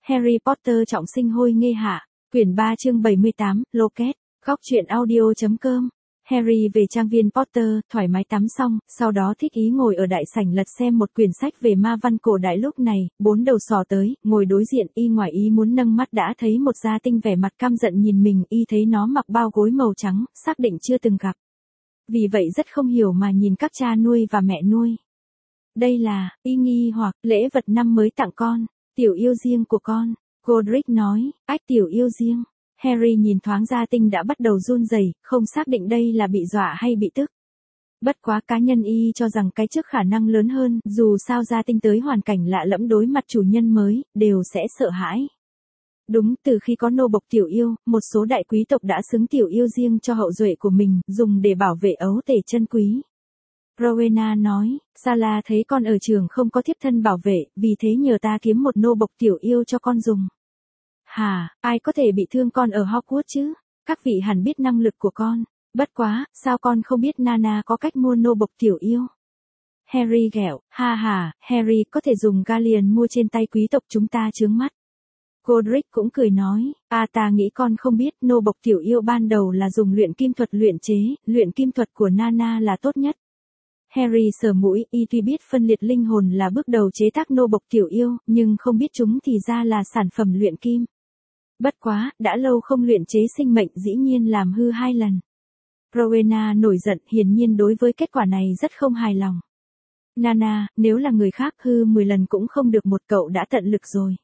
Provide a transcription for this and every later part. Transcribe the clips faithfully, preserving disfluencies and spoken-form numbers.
Harry Potter trọng sinh hôi nghê hạ, quyển ba chương bảy mươi tám, Locket, góc truyện audio chấm com. Harry về trang viên Potter, thoải mái tắm xong, sau đó thích ý ngồi ở đại sảnh lật xem một quyển sách về ma văn cổ đại. Lúc này, bốn đầu sỏ tới, ngồi đối diện y ngoài ý muốn nâng mắt đã thấy một gia tinh vẻ mặt căm giận nhìn mình, y thấy nó mặc bao gối màu trắng, xác định chưa từng gặp. Vì vậy rất không hiểu mà nhìn các cha nuôi và mẹ nuôi. Đây là, y nghi hoặc, lễ vật năm mới tặng con, tiểu yêu riêng của con. Godric nói, ách tiểu yêu riêng. Harry nhìn thoáng gia tinh đã bắt đầu run rẩy, không xác định đây là bị dọa hay bị tức. Bất quá cá nhân y cho rằng cái trước khả năng lớn hơn, dù sao gia tinh tới hoàn cảnh lạ lẫm đối mặt chủ nhân mới, đều sẽ sợ hãi. Đúng, từ khi có nô bộc tiểu yêu, một số đại quý tộc đã xứng tiểu yêu riêng cho hậu duệ của mình, dùng để bảo vệ ấu tể chân quý. Rowena nói, Sala thấy con ở trường không có thiếp thân bảo vệ, vì thế nhờ ta kiếm một nô bộc tiểu yêu cho con dùng. Hà, ai có thể bị thương con ở Hogwarts chứ? Các vị hẳn biết năng lực của con. Bất quá, sao con không biết Nana có cách mua nô bộc tiểu yêu? Harry ghẹo, ha ha, Harry có thể dùng galleon mua trên tay quý tộc chúng ta chướng mắt. Godric cũng cười nói, à ta nghĩ con không biết nô bộc tiểu yêu ban đầu là dùng luyện kim thuật luyện chế, luyện kim thuật của Nana là tốt nhất. Harry sờ mũi, y tuy biết phân liệt linh hồn là bước đầu chế tác nô bộc tiểu yêu, nhưng không biết chúng thì ra là sản phẩm luyện kim. Bất quá, đã lâu không luyện chế sinh mệnh dĩ nhiên làm hư hai lần. Rowena nổi giận, hiển nhiên đối với kết quả này rất không hài lòng. Nana, nếu là người khác hư mười lần cũng không được một cậu đã tận lực rồi.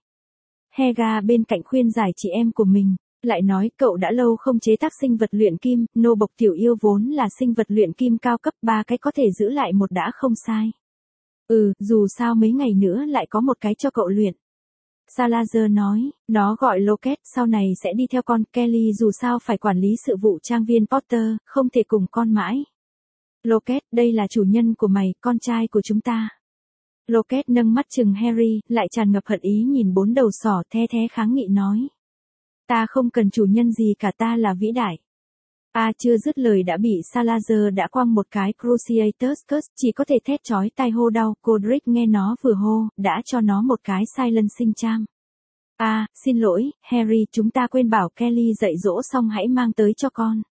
Hega bên cạnh khuyên giải chị em của mình, lại nói cậu đã lâu không chế tác sinh vật luyện kim, nô bộc tiểu yêu vốn là sinh vật luyện kim cao cấp, ba cái có thể giữ lại một đã không sai. Ừ, dù sao mấy ngày nữa lại có một cái cho cậu luyện. Salazar nói, nó gọi Locket, sau này sẽ đi theo con. Kelly dù sao phải quản lý sự vụ trang viên Potter, không thể cùng con mãi. Locket, đây là chủ nhân của mày, con trai của chúng ta. Locket nâng mắt chừng Harry, lại tràn ngập hận ý nhìn bốn đầu sỏ, the thé kháng nghị nói. Ta không cần chủ nhân gì cả, ta là vĩ đại. A à, chưa dứt lời đã bị Salazar đã quăng một cái Cruciatus Curse, chỉ có thể thét chói tai hô đau. Godric nghe nó vừa hô, đã cho nó một cái silencing charm. A, à, xin lỗi, Harry, chúng ta quên bảo Kelly dạy dỗ xong hãy mang tới cho con.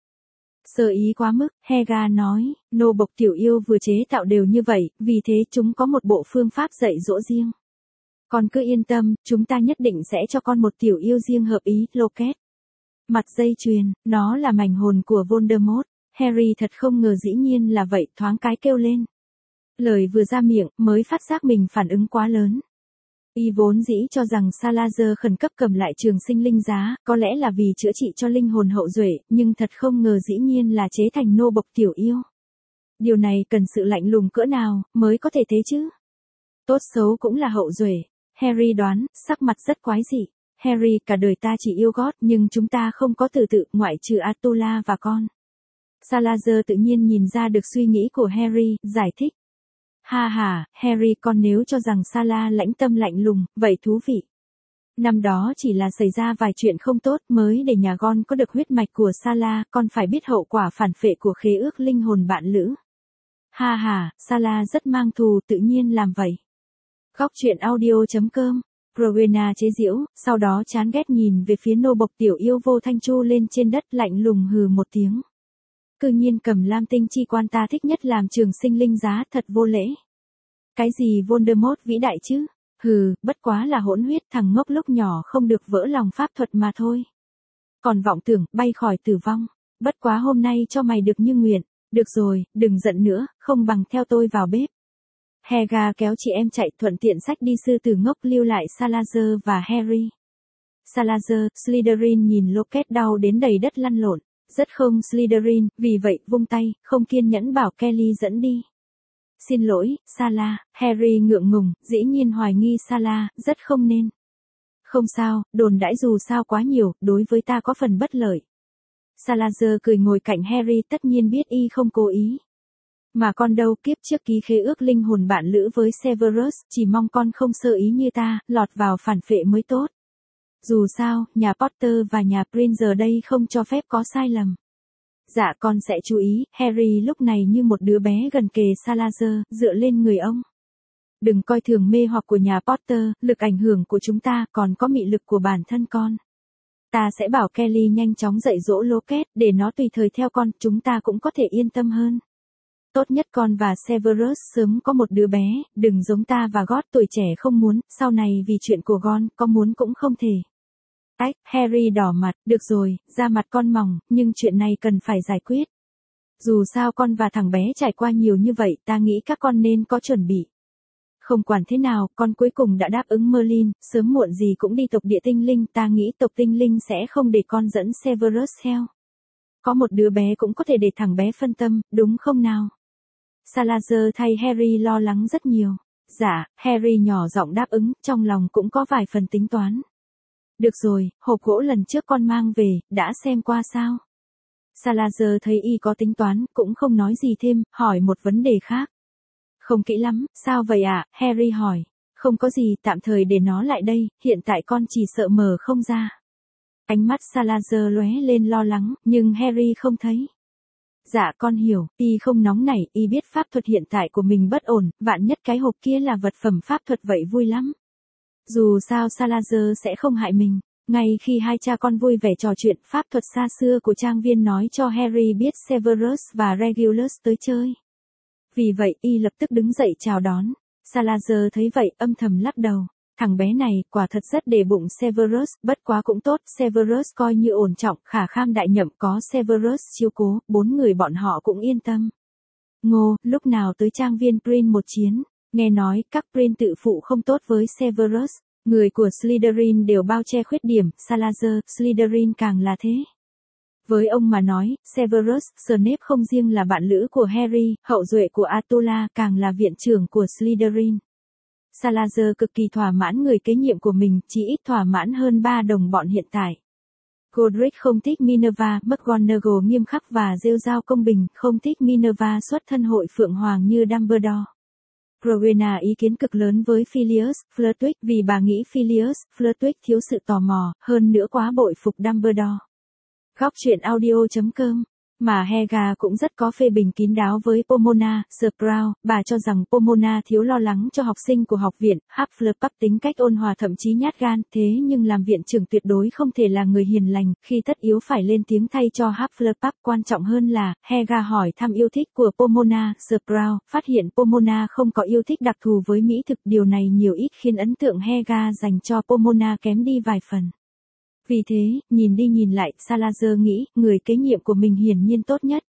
Sơ ý quá mức, Hega nói, nô bộc tiểu yêu vừa chế tạo đều như vậy, vì thế chúng có một bộ phương pháp dạy dỗ riêng. Con cứ yên tâm, chúng ta nhất định sẽ cho con một tiểu yêu riêng hợp ý. Locket. Mặt dây chuyền, nó là mảnh hồn của Voldemort. Harry thật không ngờ dĩ nhiên là vậy, thoáng cái kêu lên. Lời vừa ra miệng, mới phát giác mình phản ứng quá lớn. Y vốn dĩ cho rằng Salazar khẩn cấp cầm lại trường sinh linh giá, có lẽ là vì chữa trị cho linh hồn hậu duệ, nhưng thật không ngờ dĩ nhiên là chế thành nô bộc tiểu yêu. Điều này cần sự lạnh lùng cỡ nào, mới có thể thế chứ? Tốt xấu cũng là hậu duệ. Harry đoán, sắc mặt rất quái dị. Harry, cả đời ta chỉ yêu God, nhưng chúng ta không có từ tự, ngoại trừ Atula và con. Salazar tự nhiên nhìn ra được suy nghĩ của Harry, giải thích. Ha ha, Harry, con nếu cho rằng Sala lãnh tâm lạnh lùng, vậy thú vị. Năm đó chỉ là xảy ra vài chuyện không tốt mới để nhà Gon có được huyết mạch của Sala, con phải biết hậu quả phản phệ của khế ước linh hồn bạn lữ. Ha ha, Sala rất mang thù, tự nhiên làm vậy. Góc truyện audio chấm com. Rowena chế giễu, sau đó chán ghét nhìn về phía nô bộc tiểu yêu vô thanh chu lên trên đất, lạnh lùng hừ một tiếng. Cư nhiên cầm lam tinh chi quan ta thích nhất làm trường sinh linh giá, thật vô lễ. Cái gì Voldemort vĩ đại chứ? Hừ, bất quá là hỗn huyết, thằng ngốc lúc nhỏ không được vỡ lòng pháp thuật mà thôi. Còn vọng tưởng, bay khỏi tử vong. Bất quá hôm nay cho mày được như nguyện. Được rồi, đừng giận nữa, không bằng theo tôi vào bếp. Hega kéo chị em chạy, thuận tiện xách đi sư tử ngốc, lưu lại Salazar và Harry. Salazar, Slytherin nhìn Locket đau đến đầy đất lăn lộn. Rất không Slytherin, vì vậy vung tay, không kiên nhẫn bảo Kelly dẫn đi. Xin lỗi, Sala. Harry ngượng ngùng, dĩ nhiên hoài nghi Sala, rất không nên. Không sao, đồn đãi dù sao quá nhiều, đối với ta có phần bất lợi. Salazar cười ngồi cạnh Harry, tất nhiên biết y không cố ý. Mà con đâu, kiếp trước ký khế ước linh hồn bạn lữ với Severus, chỉ mong con không sơ ý như ta, lọt vào phản phệ mới tốt. Dù sao, nhà Potter và nhà Prince giờ đây không cho phép có sai lầm. Dạ con sẽ chú ý. Harry lúc này như một đứa bé gần kề Salazar, dựa lên người ông. Đừng coi thường mê hoặc của nhà Potter, lực ảnh hưởng của chúng ta còn có mị lực của bản thân con. Ta sẽ bảo Kelly nhanh chóng dạy dỗ Locke, để nó tùy thời theo con, chúng ta cũng có thể yên tâm hơn. Tốt nhất con và Severus sớm có một đứa bé, đừng giống ta và God tuổi trẻ không muốn, sau này vì chuyện của Gon, có muốn cũng không thể. Ách, Harry đỏ mặt, được rồi, da mặt con mỏng, nhưng chuyện này cần phải giải quyết. Dù sao con và thằng bé trải qua nhiều như vậy, ta nghĩ các con nên có chuẩn bị. Không quản thế nào, con cuối cùng đã đáp ứng Merlin, sớm muộn gì cũng đi tộc địa tinh linh, ta nghĩ tộc tinh linh sẽ không để con dẫn Severus theo. Có một đứa bé cũng có thể để thằng bé phân tâm, đúng không nào? Salazar thay Harry lo lắng rất nhiều. Dạ, Harry nhỏ giọng đáp ứng, trong lòng cũng có vài phần tính toán. Được rồi, hộp gỗ lần trước con mang về, đã xem qua sao? Salazar thấy y có tính toán, cũng không nói gì thêm, hỏi một vấn đề khác. Không kỹ lắm, sao vậy ạ? À? Harry hỏi. Không có gì, tạm thời để nó lại đây, hiện tại con chỉ sợ mở không ra. Ánh mắt Salazar lóe lên lo lắng, nhưng Harry không thấy. Dạ con hiểu, y không nóng nảy, y biết pháp thuật hiện tại của mình bất ổn, vạn nhất cái hộp kia là vật phẩm pháp thuật vậy vui lắm. Dù sao Salazar sẽ không hại mình. Ngay khi hai cha con vui vẻ trò chuyện, pháp thuật xa xưa của trang viên nói cho Harry biết Severus và Regulus tới chơi. Vì vậy, y lập tức đứng dậy chào đón. Salazar thấy vậy, âm thầm lắc đầu. Thằng bé này, quả thật rất để bụng Severus, bất quá cũng tốt, Severus coi như ổn trọng, khả kham đại nhậm có Severus chiếu cố, bốn người bọn họ cũng yên tâm. Ngô, lúc nào tới trang viên Prin một chiến, nghe nói, các Prin tự phụ không tốt với Severus, người của Slytherin đều bao che khuyết điểm, Salazar, Slytherin càng là thế. Với ông mà nói, Severus, Snape không riêng là bạn lữ của Harry, hậu duệ của Atula, càng là viện trưởng của Slytherin. Salazar cực kỳ thỏa mãn người kế nhiệm của mình, chỉ ít thỏa mãn hơn ba đồng bọn hiện tại. Godric không thích Minerva, McGonagall nghiêm khắc và rêu rao công bình, không thích Minerva xuất thân hội Phượng Hoàng như Dumbledore. Rowena ý kiến cực lớn với Philius, Flitwick vì bà nghĩ Philius, Flitwick thiếu sự tò mò, hơn nữa quá bội phục Dumbledore. Góc truyện audio chấm com Mà Helga cũng rất có phê bình kín đáo với Pomona, Sprout, bà cho rằng Pomona thiếu lo lắng cho học sinh của học viện, Hufflepuff tính cách ôn hòa thậm chí nhát gan, thế nhưng làm viện trưởng tuyệt đối không thể là người hiền lành, khi tất yếu phải lên tiếng thay cho Hufflepuff. Quan trọng hơn là, Helga hỏi thăm yêu thích của Pomona, Sprout, phát hiện Pomona không có yêu thích đặc thù với mỹ thực, điều này nhiều ít khiến ấn tượng Helga dành cho Pomona kém đi vài phần. Vì thế, nhìn đi nhìn lại, Salazar nghĩ, người kế nhiệm của mình hiển nhiên tốt nhất.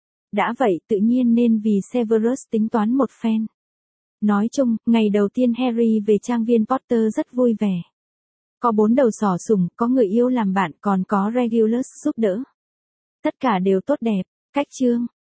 Đã vậy, tự nhiên nên vì Severus tính toán một phen. Nói chung, ngày đầu tiên Harry về trang viên Potter rất vui vẻ. Có bốn đầu sỏ sủng, có người yêu làm bạn, còn có Regulus giúp đỡ. Tất cả đều tốt đẹp. Cách chương